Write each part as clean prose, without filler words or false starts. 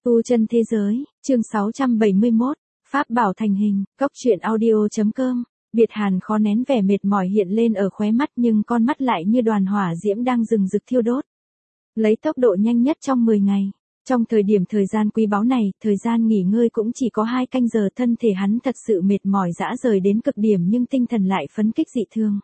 Tu chân thế giới, chương 671, Pháp bảo thành hình, cốc truyện audio.com. Biệt Hàn khó nén vẻ mệt mỏi hiện lên ở khóe mắt nhưng con mắt lại như đoàn hỏa diễm đang rừng rực thiêu đốt. Lấy tốc độ nhanh nhất trong 10 ngày. Trong thời gian quý báu này, thời gian nghỉ ngơi cũng chỉ có 2 canh giờ, thân thể hắn thật sự mệt mỏi rã rời đến cực điểm nhưng tinh thần lại phấn kích dị thường.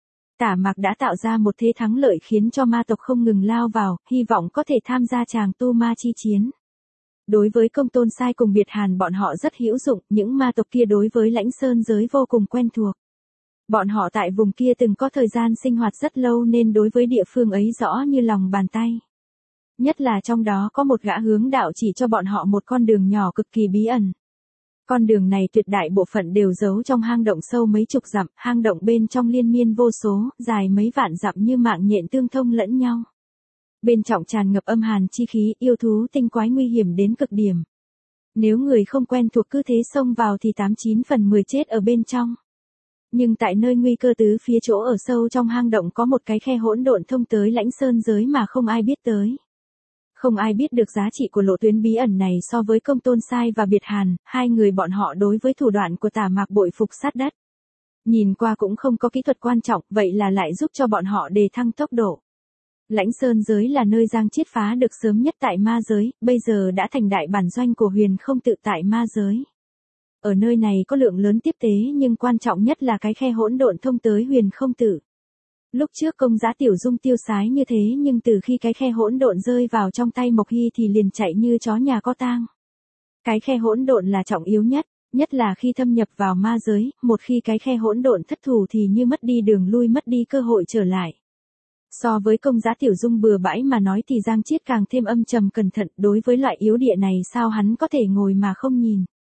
Tả Mạc đã tạo ra một thế thắng lợi khiến cho ma tộc không ngừng lao vào, hy vọng có thể tham gia tràng tu ma chi chiến. Đối với Công Tôn Sai cùng Biệt Hàn bọn họ rất hữu dụng, những ma tộc kia đối với Lãnh Sơn giới vô cùng quen thuộc. Bọn họ tại vùng kia từng có thời gian sinh hoạt rất lâu nên đối với địa phương ấy rõ như lòng bàn tay. Nhất là trong đó có một gã hướng đạo chỉ cho bọn họ một con đường nhỏ cực kỳ bí ẩn. Con đường này tuyệt đại bộ phận đều giấu trong hang động sâu mấy chục dặm, hang động bên trong liên miên vô số, dài mấy vạn dặm như mạng nhện tương thông lẫn nhau. Bên trong tràn ngập âm hàn chi khí, yêu thú tinh quái nguy hiểm đến cực điểm. Nếu người không quen thuộc cứ thế xông vào thì 89 phần 10 chết ở bên trong. Nhưng tại nơi nguy cơ tứ phía chỗ ở sâu trong hang động có một cái khe hỗn độn thông tới Lãnh Sơn giới mà không ai biết tới. Không ai biết được giá trị của lộ tuyến bí ẩn này so với Công Tôn Sai và Biệt Hàn, hai người bọn họ đối với thủ đoạn của Tả Mạc bội phục sát đất. Nhìn qua cũng không có kỹ thuật quan trọng, vậy là lại giúp cho bọn họ đề thăng tốc độ. Lãnh Sơn giới là nơi Giang Chiết phá được sớm nhất tại ma giới, bây giờ đã thành đại bản doanh của Huyền Không Tự tại ma giới. Ở nơi này có lượng lớn tiếp tế nhưng quan trọng nhất là cái khe hỗn độn thông tới Huyền Không Tự. Lúc trước Công Giá Tiểu Dung tiêu sái như thế nhưng từ khi cái khe hỗn độn rơi vào trong tay Mộc Hy thì liền chạy như chó nhà có tang. Cái khe hỗn độn là trọng yếu nhất là khi thâm nhập vào ma giới, một khi cái khe hỗn độn thất thủ thì như mất đi đường lui, mất đi cơ hội trở lại. So với Công Giá Tiểu Dung bừa bãi mà nói thì Giang Chiết càng thêm âm trầm cẩn thận, đối với loại yếu địa này sao hắn có thể ngồi mà không nhìn.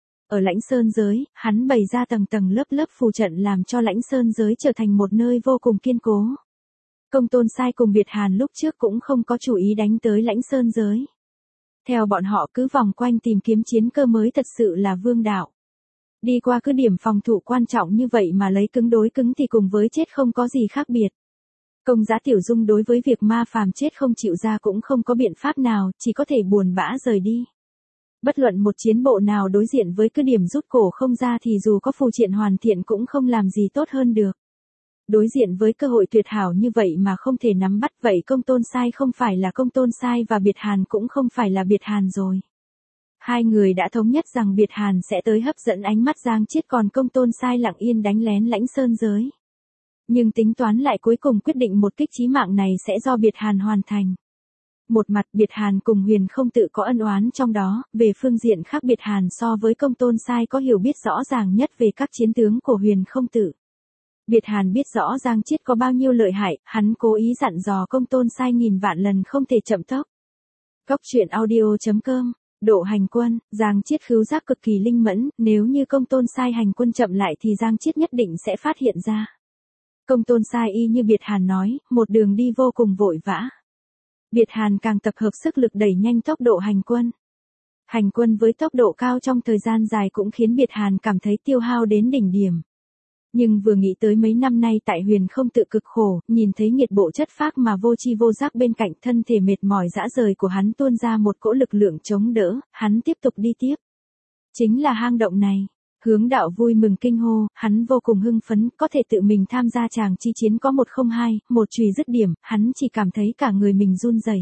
Ở Lãnh Sơn giới, hắn bày ra tầng tầng lớp lớp phù trận làm cho Lãnh Sơn giới trở thành một nơi vô cùng kiên cố. Công Tôn Sai cùng Biệt Hàn lúc trước cũng không có chủ ý đánh tới Lãnh Sơn giới. Theo bọn họ cứ vòng quanh tìm kiếm chiến cơ mới thật sự là vương đạo. Đi qua cứ điểm phòng thủ quan trọng như vậy mà lấy cứng đối cứng thì cùng với chết không có gì khác biệt. Công Giá Tiểu Dung đối với việc ma phàm chết không chịu ra cũng không có biện pháp nào, chỉ có thể buồn bã rời đi. Bất luận một chiến bộ nào đối diện với cứ điểm rút cổ không ra thì dù có phù triện hoàn thiện cũng không làm gì tốt hơn được. Đối diện với cơ hội tuyệt hảo như vậy mà không thể nắm bắt, vậy Công Tôn Sai không phải là Công Tôn Sai và Biệt Hàn cũng không phải là Biệt Hàn rồi. Hai người đã thống nhất rằng Biệt Hàn sẽ tới hấp dẫn ánh mắt Giang Chiết, còn Công Tôn Sai lặng yên đánh lén Lãnh Sơn giới. Nhưng tính toán lại cuối cùng quyết định một kích chí mạng này sẽ do Biệt Hàn hoàn thành. Một mặt Biệt Hàn cùng Huyền Không Tự có ân oán trong đó, về phương diện khác Biệt Hàn so với Công Tôn Sai có hiểu biết rõ ràng nhất về các chiến tướng của Huyền Không Tự. Biệt Hàn biết rõ Giang Chiết có bao nhiêu lợi hại, hắn cố ý dặn dò Công Tôn Sai nghìn vạn lần không thể chậm tốc. Cốc truyện audio.com. Độ hành quân, Giang Chiết khứu giác cực kỳ linh mẫn, nếu như Công Tôn Sai hành quân chậm lại thì Giang Chiết nhất định sẽ phát hiện ra. Công Tôn Sai y như Biệt Hàn nói, một đường đi vô cùng vội vã. Biệt Hàn càng tập hợp sức lực đẩy nhanh tốc độ hành quân. Hành quân với tốc độ cao trong thời gian dài cũng khiến Biệt Hàn cảm thấy tiêu hao đến đỉnh điểm. Nhưng vừa nghĩ tới mấy năm nay tại Huyền Không Tự cực khổ, nhìn thấy nghiệt bộ chất phác mà vô tri vô giác bên cạnh, thân thể mệt mỏi rã rời của hắn tuôn ra một cỗ lực lượng chống đỡ, hắn tiếp tục đi tiếp. Chính là hang động này. Hướng đạo vui mừng kinh hô, hắn vô cùng hưng phấn, có thể tự mình tham gia tràng chi chiến có 102, một chùy dứt điểm, hắn chỉ cảm thấy cả người mình run rẩy.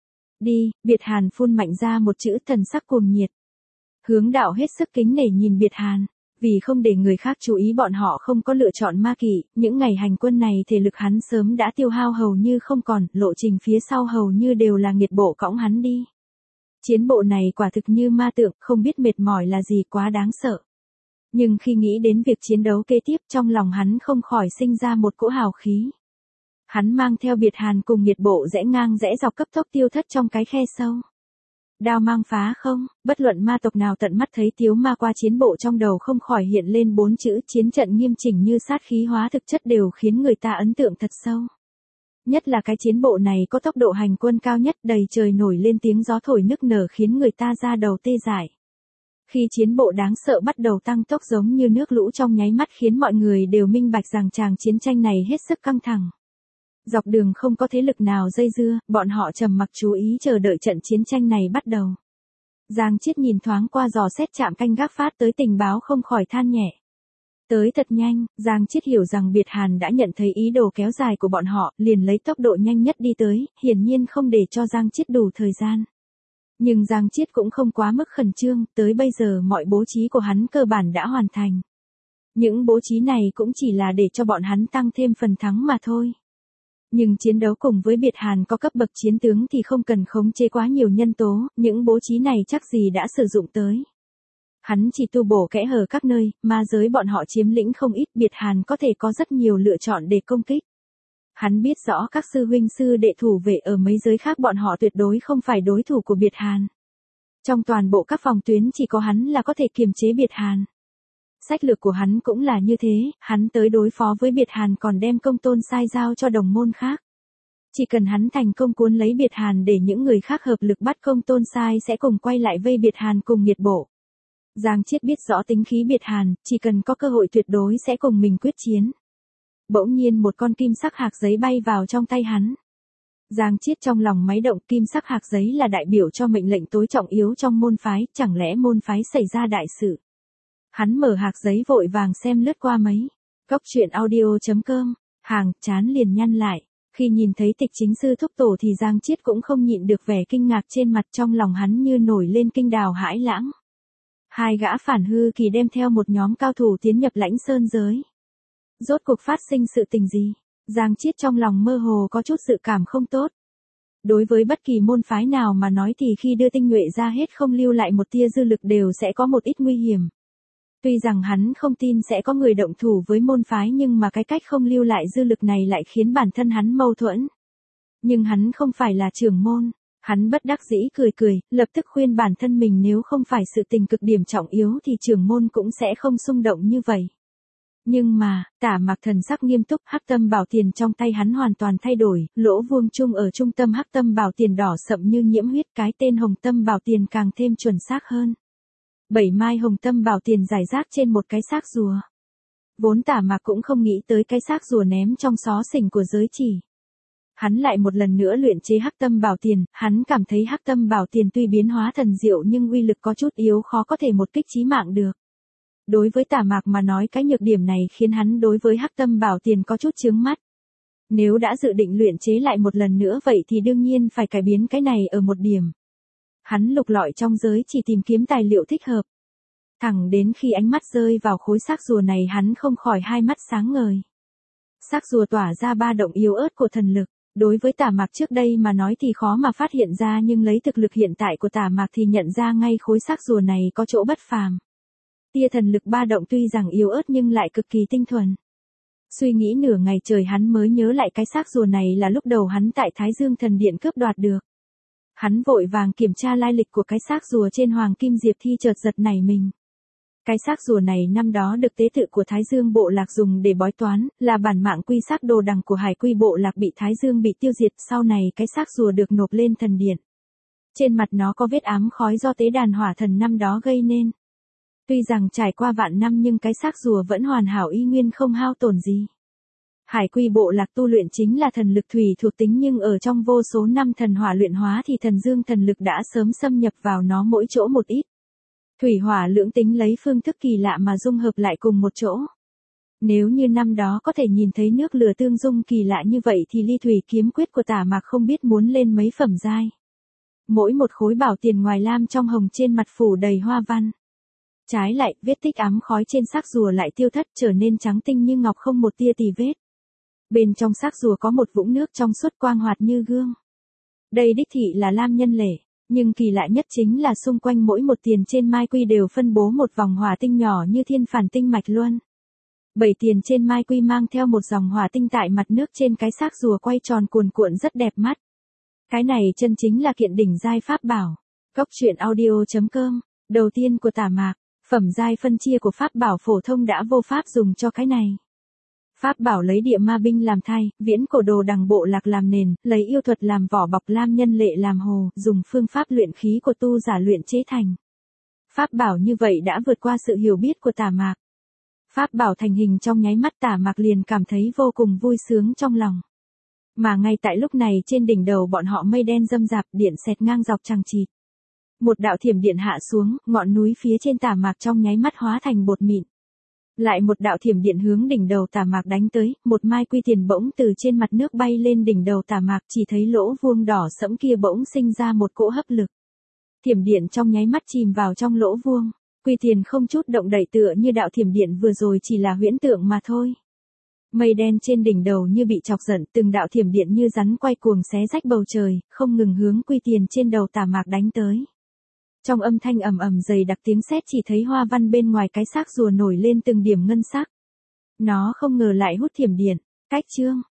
Đi, Biệt Hàn phun mạnh ra một chữ, thần sắc cuồng nhiệt. Hướng đạo hết sức kính nể nhìn Biệt Hàn, vì không để người khác chú ý bọn họ không có lựa chọn ma kỵ, những ngày hành quân này thể lực hắn sớm đã tiêu hao hầu như không còn, lộ trình phía sau hầu như đều là nghiệt bộ cõng hắn đi. Chiến bộ này quả thực như ma tượng, không biết mệt mỏi là gì, quá đáng sợ. Nhưng khi nghĩ đến việc chiến đấu kế tiếp trong lòng hắn không khỏi sinh ra một cỗ hào khí. Hắn mang theo Biệt Hàn cùng nghiệt bộ rẽ ngang rẽ dọc cấp tốc tiêu thất trong cái khe sâu. Đao mang phá không, bất luận ma tộc nào tận mắt thấy tiếu ma qua chiến bộ trong đầu không khỏi hiện lên 4 chữ chiến trận nghiêm chỉnh như sát khí hóa thực chất đều khiến người ta ấn tượng thật sâu. Nhất là cái chiến bộ này có tốc độ hành quân cao nhất, đầy trời nổi lên tiếng gió thổi nức nở khiến người ta ra đầu tê dại. Khi chiến bộ đáng sợ bắt đầu tăng tốc giống như nước lũ trong nháy mắt khiến mọi người đều minh bạch rằng tràng chiến tranh này hết sức căng thẳng. Dọc đường không có thế lực nào dây dưa, bọn họ trầm mặc chú ý chờ đợi trận chiến tranh này bắt đầu. Giang Chiết nhìn thoáng qua dò xét trạm canh gác phát tới tình báo không khỏi than nhẹ. Tới thật nhanh, Giang Chiết hiểu rằng Biệt Hàn đã nhận thấy ý đồ kéo dài của bọn họ, liền lấy tốc độ nhanh nhất đi tới, hiển nhiên không để cho Giang Chiết đủ thời gian. Nhưng Giang Chiết cũng không quá mức khẩn trương, tới bây giờ mọi bố trí của hắn cơ bản đã hoàn thành. Những bố trí này cũng chỉ là để cho bọn hắn tăng thêm phần thắng mà thôi. Nhưng chiến đấu cùng với Biệt Hàn có cấp bậc chiến tướng thì không cần khống chế quá nhiều nhân tố, những bố trí này chắc gì đã sử dụng tới. Hắn chỉ tu bổ kẽ hở các nơi, ma giới bọn họ chiếm lĩnh không ít, Biệt Hàn có thể có rất nhiều lựa chọn để công kích. Hắn biết rõ các sư huynh sư đệ thủ vệ ở mấy giới khác bọn họ tuyệt đối không phải đối thủ của Biệt Hàn. Trong toàn bộ các phòng tuyến chỉ có hắn là có thể kiềm chế Biệt Hàn. Sách lược của hắn cũng là như thế, hắn tới đối phó với Biệt Hàn còn đem Công Tôn Sai giao cho đồng môn khác. Chỉ cần hắn thành công cuốn lấy Biệt Hàn để những người khác hợp lực bắt Công Tôn Sai sẽ cùng quay lại vây Biệt Hàn cùng nghiệt bộ. Giang Chiết biết rõ tính khí Biệt Hàn, chỉ cần có cơ hội tuyệt đối sẽ cùng mình quyết chiến. Bỗng nhiên một con kim sắc hạc giấy bay vào trong tay hắn. Giang Chiết trong lòng máy động, kim sắc hạc giấy là đại biểu cho mệnh lệnh tối trọng yếu trong môn phái, chẳng lẽ môn phái xảy ra đại sự. Hắn mở hạc giấy vội vàng xem lướt qua mấy. Cốc truyện audio.com, hàng chán liền nhăn lại. Khi nhìn thấy Tịch Chính Sư thúc tổ thì Giang Chiết cũng không nhịn được vẻ kinh ngạc trên mặt, trong lòng hắn như nổi lên kinh đào hãi lãng. Hai gã phản hư kỳ đem theo một nhóm cao thủ tiến nhập Lãnh Sơn giới. Rốt cuộc phát sinh sự tình gì? Giang Chiết trong lòng mơ hồ có chút dự cảm không tốt. Đối với bất kỳ môn phái nào mà nói thì khi đưa tinh nhuệ ra hết không lưu lại một tia dư lực đều sẽ có một ít nguy hiểm. Tuy rằng hắn không tin sẽ có người động thủ với môn phái nhưng mà cái cách không lưu lại dư lực này lại khiến bản thân hắn mâu thuẫn. Nhưng hắn không phải là trưởng môn. Hắn bất đắc dĩ cười cười, lập tức khuyên bản thân mình nếu không phải sự tình cực điểm trọng yếu thì trưởng môn cũng sẽ không xung động như vậy. Nhưng mà, Tả Mạc thần sắc nghiêm túc, hắc tâm bảo tiền trong tay hắn hoàn toàn thay đổi, lỗ vuông chung ở trung tâm hắc tâm bảo tiền đỏ sậm như nhiễm huyết, cái tên hồng tâm bảo tiền càng thêm chuẩn xác hơn. 7 mai hồng tâm bảo tiền rải rác trên một cái xác rùa. Vốn Tả Mạc cũng không nghĩ tới cái xác rùa ném trong xó xỉnh của giới chỉ. Hắn lại một lần nữa luyện chế hắc tâm bảo tiền, hắn cảm thấy hắc tâm bảo tiền tuy biến hóa thần diệu nhưng uy lực có chút yếu, khó có thể một kích chí mạng được. Đối với Tả Mạc mà nói cái nhược điểm này khiến hắn đối với hắc tâm bảo tiền có chút chướng mắt. Nếu đã dự định luyện chế lại một lần nữa vậy thì đương nhiên phải cải biến cái này ở một điểm. Hắn lục lọi trong giới chỉ tìm kiếm tài liệu thích hợp. Thẳng đến khi ánh mắt rơi vào khối xác rùa này hắn không khỏi hai mắt sáng ngời. Xác rùa tỏa ra ba động yếu ớt của thần lực. Đối với Tả Mạc trước đây mà nói thì khó mà phát hiện ra, nhưng lấy thực lực hiện tại của Tả Mạc thì nhận ra ngay khối xác rùa này có chỗ bất phàm. Tia thần lực ba động tuy rằng yếu ớt nhưng lại cực kỳ tinh thuần. Suy nghĩ nửa ngày trời hắn mới nhớ lại cái xác rùa này là lúc đầu hắn tại Thái Dương Thần Điện cướp đoạt được. Hắn vội vàng kiểm tra lai lịch của cái xác rùa trên Hoàng Kim Diệp Thi, chợt giật nảy mình. Cái xác rùa này năm đó được tế tự của Thái Dương Bộ Lạc dùng để bói toán, là bản mạng quy xác đồ đằng của Hải Quy Bộ Lạc bị Thái Dương bị tiêu diệt, sau này cái xác rùa được nộp lên thần điện. Trên mặt nó có vết ám khói do tế đàn hỏa thần năm đó gây nên. Tuy rằng trải qua vạn năm nhưng cái xác rùa vẫn hoàn hảo y nguyên không hao tổn gì. Hải Quy Bộ Lạc tu luyện chính là thần lực thủy thuộc tính, nhưng ở trong vô số năm thần hỏa luyện hóa thì thần dương thần lực đã sớm xâm nhập vào nó mỗi chỗ một ít. Thủy hỏa lưỡng tính lấy phương thức kỳ lạ mà dung hợp lại cùng một chỗ. Nếu như năm đó có thể nhìn thấy nước lửa tương dung kỳ lạ như vậy thì ly thủy kiếm quyết của Tả Mạc không biết muốn lên mấy phẩm giai. Mỗi một khối bảo tiền ngoài lam trong hồng trên mặt phủ đầy hoa văn. Trái lại, vết tích ám khói trên xác rùa lại tiêu thất, trở nên trắng tinh như ngọc, không một tia tì vết. Bên trong xác rùa có một vũng nước trong suốt quang hoạt như gương. Đây đích thị là lam nhân lệ. Nhưng kỳ lạ nhất chính là xung quanh mỗi một tiền trên mai quy đều phân bố một vòng hỏa tinh nhỏ như thiên phản tinh mạch luân. 7 tiền trên mai quy mang theo một dòng hỏa tinh tại mặt nước trên cái xác rùa quay tròn cuồn cuộn rất đẹp mắt. Cái này chân chính là kiện đỉnh giai pháp bảo. Cốc truyện audio.com, đầu tiên của Tả Mạc, phẩm giai phân chia của pháp bảo phổ thông đã vô pháp dùng cho cái này. Pháp bảo lấy địa ma binh làm thai, viễn cổ đồ đằng bộ lạc làm nền, lấy yêu thuật làm vỏ bọc, lam nhân lệ làm hồ, dùng phương pháp luyện khí của tu giả luyện chế thành. Pháp bảo như vậy đã vượt qua sự hiểu biết của Tả Mạc. Pháp bảo thành hình trong nháy mắt, Tả Mạc liền cảm thấy vô cùng vui sướng trong lòng. Mà ngay tại lúc này trên đỉnh đầu bọn họ mây đen râm rạp, điện xẹt ngang dọc chằng chịt. Một đạo thiểm điện hạ xuống, ngọn núi phía trên tả mạc trong nháy mắt hóa thành bột mịn. Lại một đạo thiểm điện hướng đỉnh đầu tả mạc đánh tới, một mai quy tiền bỗng từ trên mặt nước bay lên đỉnh đầu tả mạc, chỉ thấy lỗ vuông đỏ sẫm kia bỗng sinh ra một cỗ hấp lực. Thiểm điện trong nháy mắt chìm vào trong lỗ vuông, quy tiền không chút động đậy tựa như đạo thiểm điện vừa rồi chỉ là huyễn tượng mà thôi. Mây đen trên đỉnh đầu như bị chọc giận, từng đạo thiểm điện như rắn quay cuồng xé rách bầu trời, không ngừng hướng quy tiền trên đầu tả mạc đánh tới. Trong âm thanh ầm ầm dày đặc tiếng sét chỉ thấy hoa văn bên ngoài cái xác rùa nổi lên từng điểm ngân sắc. Nó không ngờ lại hút thiểm điện. Cách chương